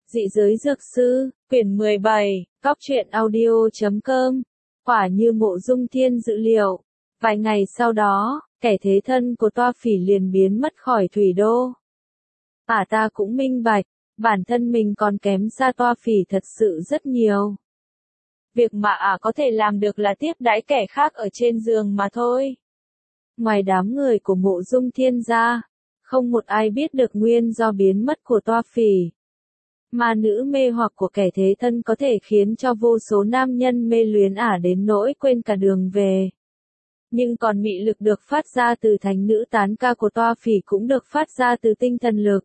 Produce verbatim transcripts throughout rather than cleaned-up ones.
Dị giới dược sư, quyển mười bảy, cóc truyện audio chấm com. Quả như Mộ Dung Thiên dự liệu. Vài ngày sau đó, kẻ thế thân của Toa Phỉ liền biến mất khỏi Thủy Đô. Ả ta cũng minh bạch, bản thân mình còn kém xa Toa Phỉ thật sự rất nhiều. Việc mà Ả có thể làm được là tiếp đãi kẻ khác ở trên giường mà thôi. Ngoài đám người của Mộ Dung Thiên ra, không một ai biết được nguyên do biến mất của Toa Phỉ. Ma nữ mê hoặc của kẻ thế thân có thể khiến cho vô số nam nhân mê luyến Ả đến nỗi quên cả đường về. Nhưng còn mị lực được phát ra từ thánh nữ tán ca của Toa Phỉ cũng được phát ra từ tinh thần lực.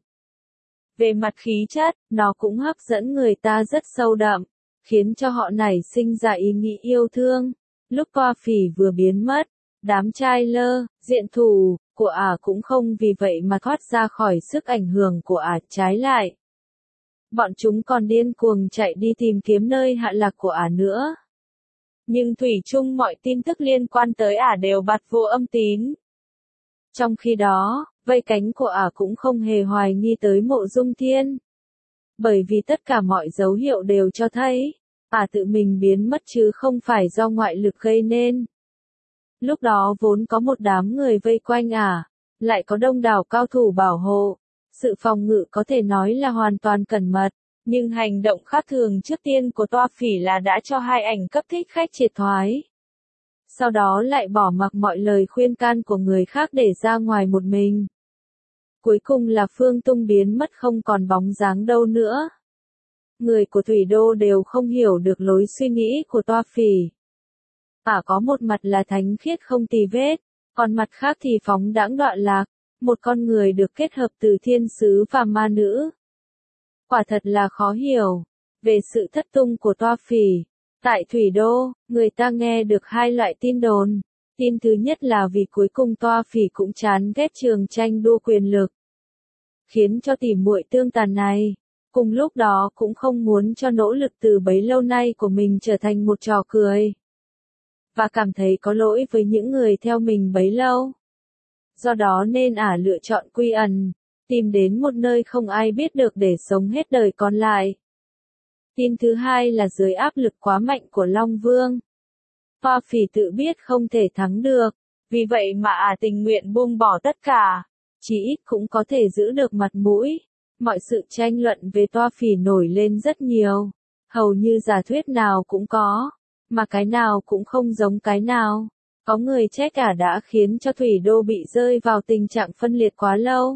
Về mặt khí chất, nó cũng hấp dẫn người ta rất sâu đậm, khiến cho họ nảy sinh ra ý nghĩ yêu thương. Lúc Toa Phỉ vừa biến mất, đám trai lơ, diện thủ, của Ả cũng không vì vậy mà thoát ra khỏi sức ảnh hưởng của Ả, trái lại. Bọn chúng còn điên cuồng chạy đi tìm kiếm nơi hạ lạc của Ả nữa. Nhưng thủy chung mọi tin tức liên quan tới Ả đều bặt vô âm tín. Trong khi đó, vây cánh của Ả cũng không hề hoài nghi tới Mộ Dung Thiên. Bởi vì tất cả mọi dấu hiệu đều cho thấy, Ả tự mình biến mất chứ không phải do ngoại lực gây nên. Lúc đó vốn có một đám người vây quanh Ả, lại có đông đảo cao thủ bảo hộ. Sự phòng ngự có thể nói là hoàn toàn cẩn mật, nhưng hành động khác thường trước tiên của Toa Phỉ là đã cho hai ảnh cấp thích khách triệt thoái. Sau đó lại bỏ mặc mọi lời khuyên can của người khác để ra ngoài một mình. Cuối cùng là Phương Tung biến mất không còn bóng dáng đâu nữa. Người của Thủy Đô đều không hiểu được lối suy nghĩ của Toa Phỉ. Ả có một mặt là thánh khiết không tì vết, còn mặt khác thì phóng đãng đoạn lạc. Một con người được kết hợp từ thiên sứ và ma nữ. Quả thật là khó hiểu. Về sự thất tung của Toa Phỉ, tại Thủy Đô, người ta nghe được hai loại tin đồn. Tin thứ nhất là vì cuối cùng Toa Phỉ cũng chán ghét trường tranh đua quyền lực, khiến cho tỉ muội tương tàn này, cùng lúc đó cũng không muốn cho nỗ lực từ bấy lâu nay của mình trở thành một trò cười. Và cảm thấy có lỗi với những người theo mình bấy lâu. Do đó nên Ả lựa chọn quy ẩn, tìm đến một nơi không ai biết được để sống hết đời còn lại. Tin thứ hai là dưới áp lực quá mạnh của Long Vương. Toa Phỉ tự biết không thể thắng được, vì vậy mà Ả tình nguyện buông bỏ tất cả, chỉ ít cũng có thể giữ được mặt mũi. Mọi sự tranh luận về Toa Phỉ nổi lên rất nhiều, hầu như giả thuyết nào cũng có, mà cái nào cũng không giống cái nào. Có người trách Ả đã khiến cho Thủy Đô bị rơi vào tình trạng phân liệt quá lâu,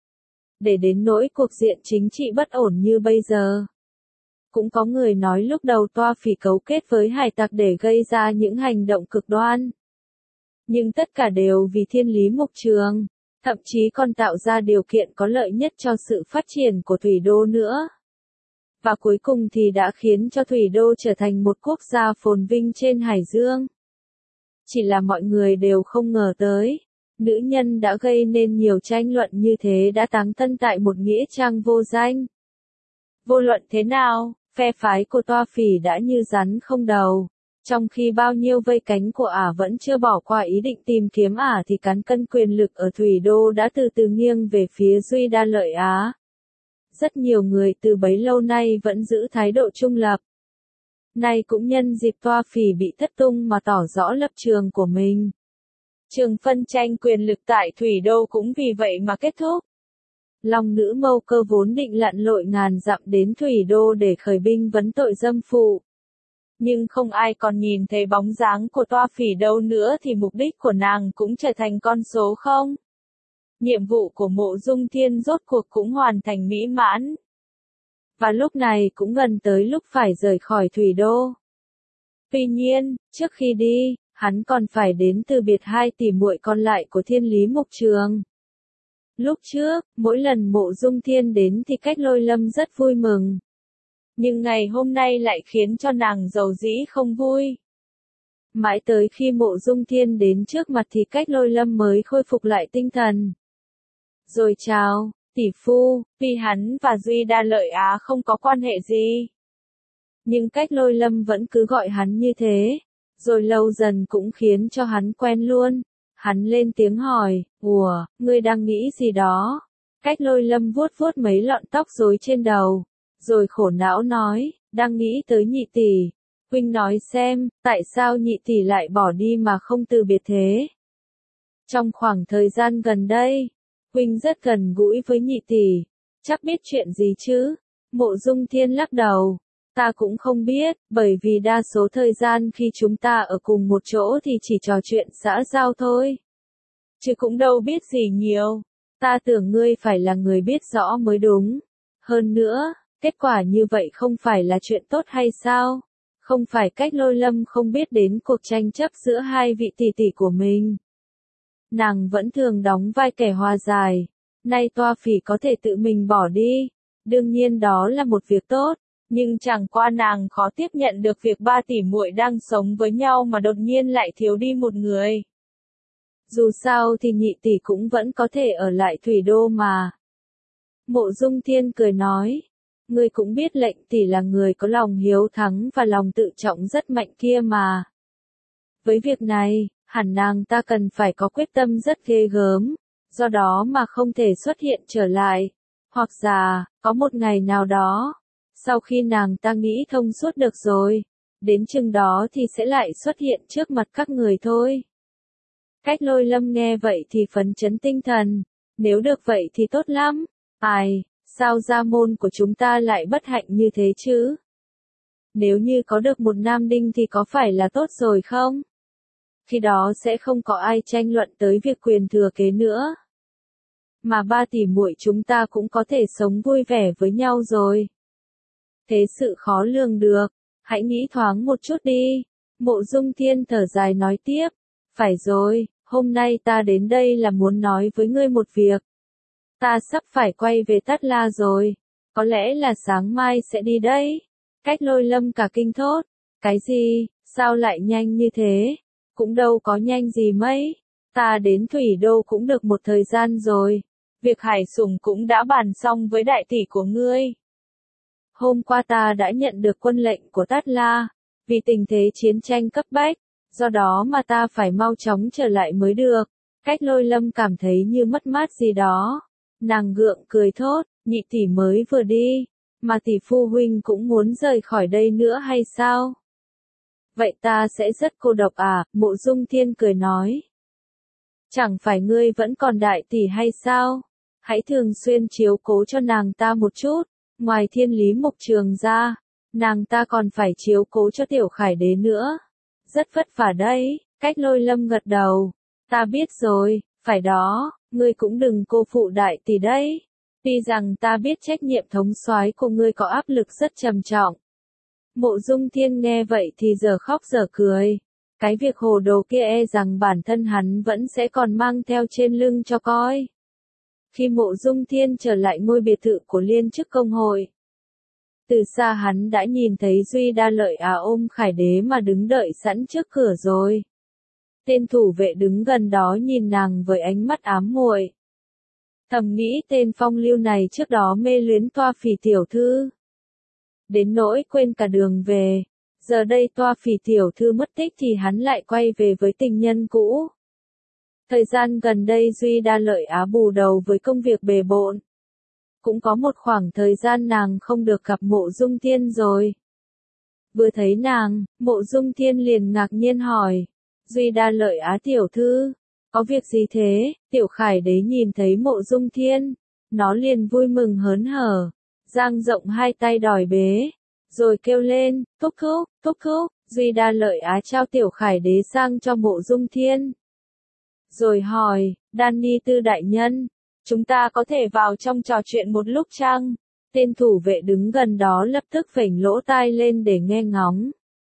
để đến nỗi cuộc diện chính trị bất ổn như bây giờ. Cũng có người nói lúc đầu Toa Phỉ cấu kết với hải tặc để gây ra những hành động cực đoan. Nhưng tất cả đều vì thiên lý mục trường, thậm chí còn tạo ra điều kiện có lợi nhất cho sự phát triển của Thủy Đô nữa. Và cuối cùng thì đã khiến cho Thủy Đô trở thành một quốc gia phồn vinh trên hải dương. Chỉ là mọi người đều không ngờ tới, nữ nhân đã gây nên nhiều tranh luận như thế đã táng thân tại một nghĩa trang vô danh. Vô luận thế nào, phe phái của Toa Phỉ đã như rắn không đầu, trong khi bao nhiêu vây cánh của Ả vẫn chưa bỏ qua ý định tìm kiếm Ả thì cán cân quyền lực ở Thủy Đô đã từ từ nghiêng về phía Duy Đa Lợi Á. Rất nhiều người từ bấy lâu nay vẫn giữ thái độ trung lập. Nay cũng nhân dịp Toa Phỉ bị thất tung mà tỏ rõ lập trường của mình. Trường phân tranh quyền lực tại Thủy Đô cũng vì vậy mà kết thúc. Long nữ Mâu Cơ vốn định lặn lội ngàn dặm đến Thủy Đô để khởi binh vấn tội dâm phụ. Nhưng không ai còn nhìn thấy bóng dáng của Toa Phỉ đâu nữa thì mục đích của nàng cũng trở thành con số không. Nhiệm vụ của Mộ Dung Thiên rốt cuộc cũng hoàn thành mỹ mãn. Và lúc này cũng gần tới lúc phải rời khỏi Thủy Đô. Tuy nhiên, trước khi đi, hắn còn phải đến từ biệt hai tỷ muội còn lại của Thiên Lý Mục Trường. Lúc trước, mỗi lần Mộ Dung Thiên đến thì Cách Lôi Lâm rất vui mừng. Nhưng ngày hôm nay lại khiến cho nàng giàu dĩ không vui. Mãi tới khi Mộ Dung Thiên đến trước mặt thì Cách Lôi Lâm mới khôi phục lại tinh thần. Rồi chào, tỷ phu, tuy hắn và Duy Đa Lợi Á không có quan hệ gì. Nhưng Cách Lôi Lâm vẫn cứ gọi hắn như thế, rồi lâu dần cũng khiến cho hắn quen luôn. Hắn lên tiếng hỏi, ủa, ngươi đang nghĩ gì đó? Cách Lôi Lâm vuốt vuốt mấy lọn tóc rối trên đầu, rồi khổ não nói, đang nghĩ tới nhị tỷ. Huynh nói xem, tại sao nhị tỷ lại bỏ đi mà không từ biệt thế? Trong khoảng thời gian gần đây, Huynh rất gần gũi với nhị tỷ, chắc biết chuyện gì chứ? Mộ Dung Thiên lắc đầu, ta cũng không biết, bởi vì đa số thời gian khi chúng ta ở cùng một chỗ thì chỉ trò chuyện xã giao thôi. Chứ cũng đâu biết gì nhiều, ta tưởng ngươi phải là người biết rõ mới đúng. Hơn nữa, kết quả như vậy không phải là chuyện tốt hay sao? Không phải Cách Lôi Lâm không biết đến cuộc tranh chấp giữa hai vị tỷ tỷ của mình. Nàng vẫn thường đóng vai kẻ hòa giải, nay Toa Phỉ có thể tự mình bỏ đi, đương nhiên đó là một việc tốt, nhưng chẳng qua nàng khó tiếp nhận được việc ba tỷ muội đang sống với nhau mà đột nhiên lại thiếu đi một người. Dù sao thì nhị tỷ cũng vẫn có thể ở lại Thủy Đô mà. Mộ Dung Thiên cười nói, ngươi cũng biết lệnh tỷ là người có lòng hiếu thắng và lòng tự trọng rất mạnh kia mà. Với việc này, hẳn nàng ta cần phải có quyết tâm rất ghê gớm, do đó mà không thể xuất hiện trở lại. Hoặc giả, có một ngày nào đó, sau khi nàng ta nghĩ thông suốt được rồi, đến chừng đó thì sẽ lại xuất hiện trước mặt các người thôi. Cách Lôi Lâm nghe vậy thì phấn chấn tinh thần, nếu được vậy thì tốt lắm. Ai, sao gia môn của chúng ta lại bất hạnh như thế chứ? Nếu như có được một nam đinh thì có phải là tốt rồi không? Khi đó sẽ không có ai tranh luận tới việc quyền thừa kế nữa. Mà ba tỷ muội chúng ta cũng có thể sống vui vẻ với nhau rồi. Thế sự khó lường được, hãy nghĩ thoáng một chút đi. Mộ Dung Thiên thở dài nói tiếp, phải rồi, hôm nay ta đến đây là muốn nói với ngươi một việc. Ta sắp phải quay về Tát La rồi, có lẽ là sáng mai sẽ đi đấy. Cách Lôi Lâm cả kinh thốt, cái gì, sao lại nhanh như thế? Cũng đâu có nhanh gì mấy, ta đến Thủy Đô cũng được một thời gian rồi, việc Hải Sủng cũng đã bàn xong với đại tỷ của ngươi. Hôm qua ta đã nhận được quân lệnh của Tát La, vì tình thế chiến tranh cấp bách, do đó mà ta phải mau chóng trở lại mới được. Cách Lôi Lâm cảm thấy như mất mát gì đó, nàng gượng cười thốt, nhị tỷ mới vừa đi, mà tỷ phu huynh cũng muốn rời khỏi đây nữa hay sao? Vậy ta sẽ rất cô độc à? Mộ Dung Thiên cười nói. Chẳng phải ngươi vẫn còn đại tỷ hay sao? Hãy thường xuyên chiếu cố cho nàng ta một chút, ngoài Thiên Lý Mục Trường ra, nàng ta còn phải chiếu cố cho Tiểu Khải Đế nữa. Rất vất vả đấy, Cách Lôi Lâm gật đầu. Ta biết rồi, phải đó, ngươi cũng đừng cô phụ đại tỷ đấy. Tuy rằng ta biết trách nhiệm thống soái của ngươi có áp lực rất trầm trọng. Mộ Dung Thiên nghe vậy thì giờ khóc giờ cười. Cái việc hồ đồ kia e rằng bản thân hắn vẫn sẽ còn mang theo trên lưng cho coi. Khi Mộ Dung Thiên trở lại ngôi biệt thự của Liên Chức Công hội, từ xa hắn đã nhìn thấy Duy Đa Lợi Á ôm Khải Đế mà đứng đợi sẵn trước cửa rồi. Tên thủ vệ đứng gần đó nhìn nàng với ánh mắt ám muội. Thầm nghĩ tên phong lưu này trước đó mê luyến Toa Phỉ tiểu thư. Đến nỗi quên cả đường về. Giờ đây Toa Phỉ tiểu thư mất tích thì hắn lại quay về với tình nhân cũ. Thời gian gần đây Duy Đa Lợi Á bù đầu với công việc bề bộn. Cũng có một khoảng thời gian nàng không được gặp Mộ Dung Thiên rồi. Vừa thấy nàng, Mộ Dung Thiên liền ngạc nhiên hỏi. Duy Đa Lợi Á tiểu thư, có việc gì thế? Tiểu Khải Đế nhìn thấy Mộ Dung Thiên, nó liền vui mừng hớn hở, dang rộng hai tay đòi bế, rồi kêu lên, thúc thúc, thúc thúc. Duy Đa Lợi Á trao Tiểu Khải Đế sang cho Mộ Dung Thiên. Rồi hỏi, Danny Tư đại nhân, chúng ta có thể vào trong trò chuyện một lúc chăng? Tên thủ vệ đứng gần đó lập tức phểnh lỗ tai lên để nghe ngóng.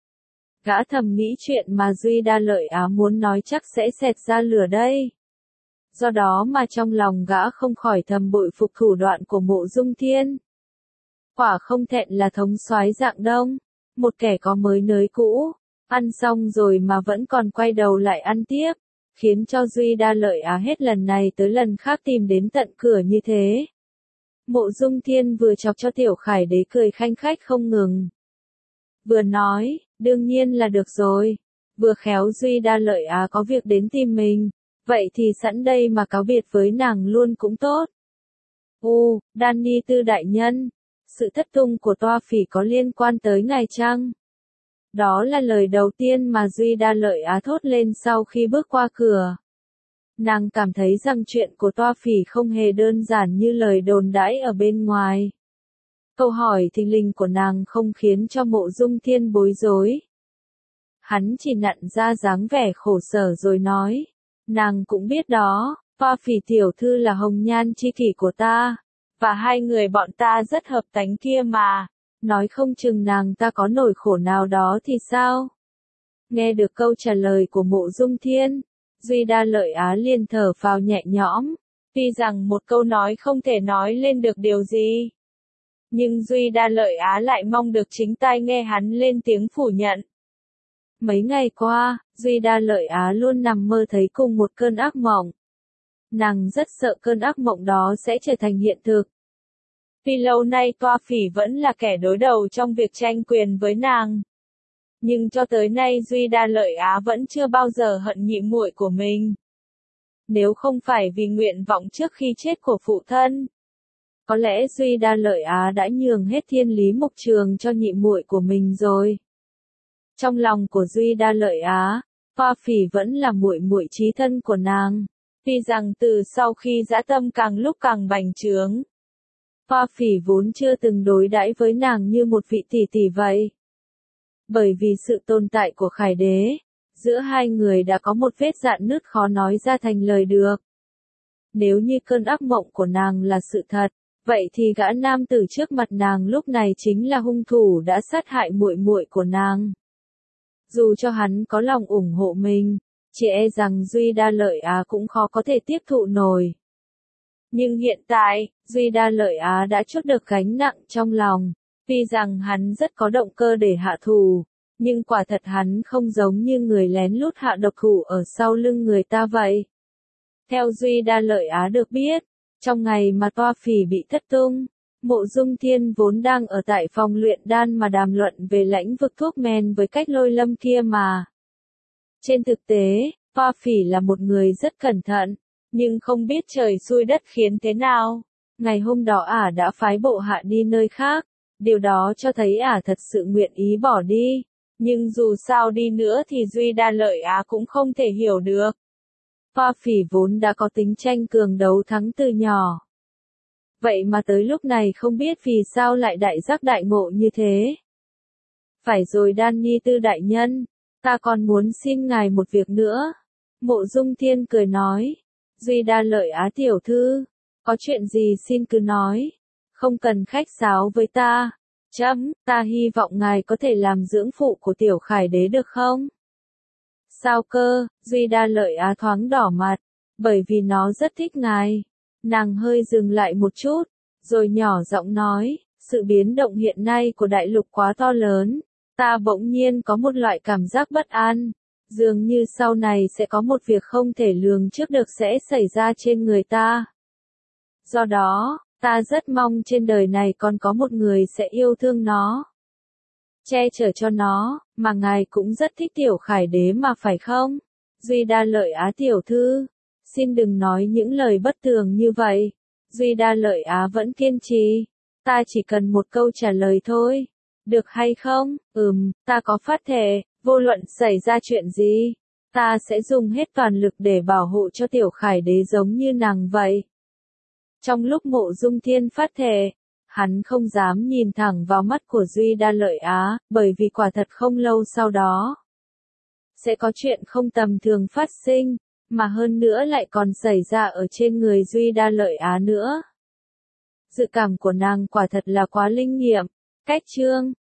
Gã thầm nghĩ chuyện mà Duy Đa Lợi Á muốn nói chắc sẽ xẹt ra lửa đây. Do đó mà trong lòng gã không khỏi thầm bội phục thủ đoạn của Mộ Dung Thiên. Quả không thẹn là thống soái dạng Đông, một kẻ có mới nới cũ, ăn xong rồi mà vẫn còn quay đầu lại ăn tiếp, khiến cho Duy Đa Lợi Á hết lần này tới lần khác tìm đến tận cửa như thế. Mộ Dung Thiên vừa chọc cho Tiểu Khải Đế cười khanh khách không ngừng. Vừa nói, đương nhiên là được rồi, vừa khéo Duy Đa Lợi Á có việc đến tìm mình, vậy thì sẵn đây mà cáo biệt với nàng luôn cũng tốt. Ô, Danny Tư đại nhân, sự thất tung của Toa Phỉ có liên quan tới ngài chăng? Đó là lời đầu tiên mà Duy Đa Lợi Á thốt lên sau khi bước qua cửa. Nàng cảm thấy rằng chuyện của Toa Phỉ không hề đơn giản như lời đồn đãi ở bên ngoài. Câu hỏi thình lình của nàng không khiến cho Mộ Dung Thiên bối rối. Hắn chỉ nặn ra dáng vẻ khổ sở rồi nói, nàng cũng biết đó, Toa Phỉ tiểu thư là hồng nhan chi kỷ của ta, và hai người bọn ta rất hợp tánh kia mà, nói không chừng nàng ta có nỗi khổ nào đó thì sao? Nghe được câu trả lời của Mộ Dung Thiên, Duy Đa Lợi Á liền thở phào nhẹ nhõm, tuy rằng một câu nói không thể nói lên được điều gì. Nhưng Duy Đa Lợi Á lại mong được chính tai nghe hắn lên tiếng phủ nhận. Mấy ngày qua, Duy Đa Lợi Á luôn nằm mơ thấy cùng một cơn ác mộng. Nàng rất sợ cơn ác mộng đó sẽ trở thành hiện thực. Vì lâu nay Toa Phỉ vẫn là kẻ đối đầu trong việc tranh quyền với nàng. Nhưng cho tới nay Duy Đa Lợi Á vẫn chưa bao giờ hận nhị muội của mình. Nếu không phải vì nguyện vọng trước khi chết của phụ thân, có lẽ Duy Đa Lợi Á đã nhường hết thiên lý mục trường cho nhị muội của mình rồi. Trong lòng của Duy Đa Lợi Á, Toa Phỉ vẫn là muội muội chí thân của nàng. Tuy rằng từ sau khi dã tâm càng lúc càng bành trướng, Toa Phỉ vốn chưa từng đối đãi với nàng như một vị tỷ tỷ vậy. Bởi vì sự tồn tại của Khải Đế, giữa hai người đã có một vết rạn nứt khó nói ra thành lời được. Nếu như cơn ác mộng của nàng là sự thật, vậy thì gã nam tử trước mặt nàng lúc này chính là hung thủ đã sát hại muội muội của nàng. Dù cho hắn có lòng ủng hộ mình, chỉ e rằng Duy Đa Lợi Á cũng khó có thể tiếp thụ nổi. Nhưng hiện tại, Duy Đa Lợi Á đã trút được gánh nặng trong lòng. Tuy rằng hắn rất có động cơ để hạ thù, nhưng quả thật hắn không giống như người lén lút hạ độc thủ ở sau lưng người ta vậy. Theo Duy Đa Lợi Á được biết, trong ngày mà Toa Phỉ bị thất tung, Mộ Dung Thiên vốn đang ở tại phòng luyện đan mà đàm luận về lãnh vực thuốc men với Cách Lôi Lâm kia mà. Trên thực tế, Toa Phỉ là một người rất cẩn thận, nhưng không biết trời xui đất khiến thế nào. Ngày hôm đó ả đã phái bộ hạ đi nơi khác. Điều đó cho thấy ả thật sự nguyện ý bỏ đi, nhưng dù sao đi nữa thì Duy Đa Lợi Á cũng không thể hiểu được. Toa Phỉ vốn đã có tính tranh cường đấu thắng từ nhỏ. Vậy mà tới lúc này không biết vì sao lại đại giác đại ngộ như thế. Phải rồi Đan Nhi Tư đại nhân, ta còn muốn xin ngài một việc nữa. Mộ Dung Thiên cười nói, Duy Đa Lợi Á tiểu thư, có chuyện gì xin cứ nói. Không cần khách sáo với ta. Chấm, ta hy vọng ngài có thể làm dưỡng phụ của tiểu Khải Đế được không? Sao cơ? Duy Đa Lợi Á thoáng đỏ mặt, bởi vì nó rất thích ngài. Nàng hơi dừng lại một chút, rồi nhỏ giọng nói, sự biến động hiện nay của đại lục quá to lớn. Ta bỗng nhiên có một loại cảm giác bất an. Dường như sau này sẽ có một việc không thể lường trước được sẽ xảy ra trên người ta. Do đó, ta rất mong trên đời này còn có một người sẽ yêu thương nó, che chở cho nó, mà ngài cũng rất thích tiểu Khải Đế mà phải không? Duy Đa Lợi Á tiểu thư, xin đừng nói những lời bất tường như vậy. Duy Đa Lợi Á vẫn kiên trì, ta chỉ cần một câu trả lời thôi, được hay không? Ừm, ta có phát thệ, vô luận xảy ra chuyện gì, ta sẽ dùng hết toàn lực để bảo hộ cho tiểu Khải Đế giống như nàng vậy. Trong lúc Mộ Dung Thiên phát thệ, hắn không dám nhìn thẳng vào mắt của Duy Đa Lợi Á, bởi vì quả thật không lâu sau đó sẽ có chuyện không tầm thường phát sinh, mà hơn nữa lại còn xảy ra ở trên người Duy Đa Lợi Á nữa. Dự cảm của nàng quả thật là quá linh nghiệm. Cách chương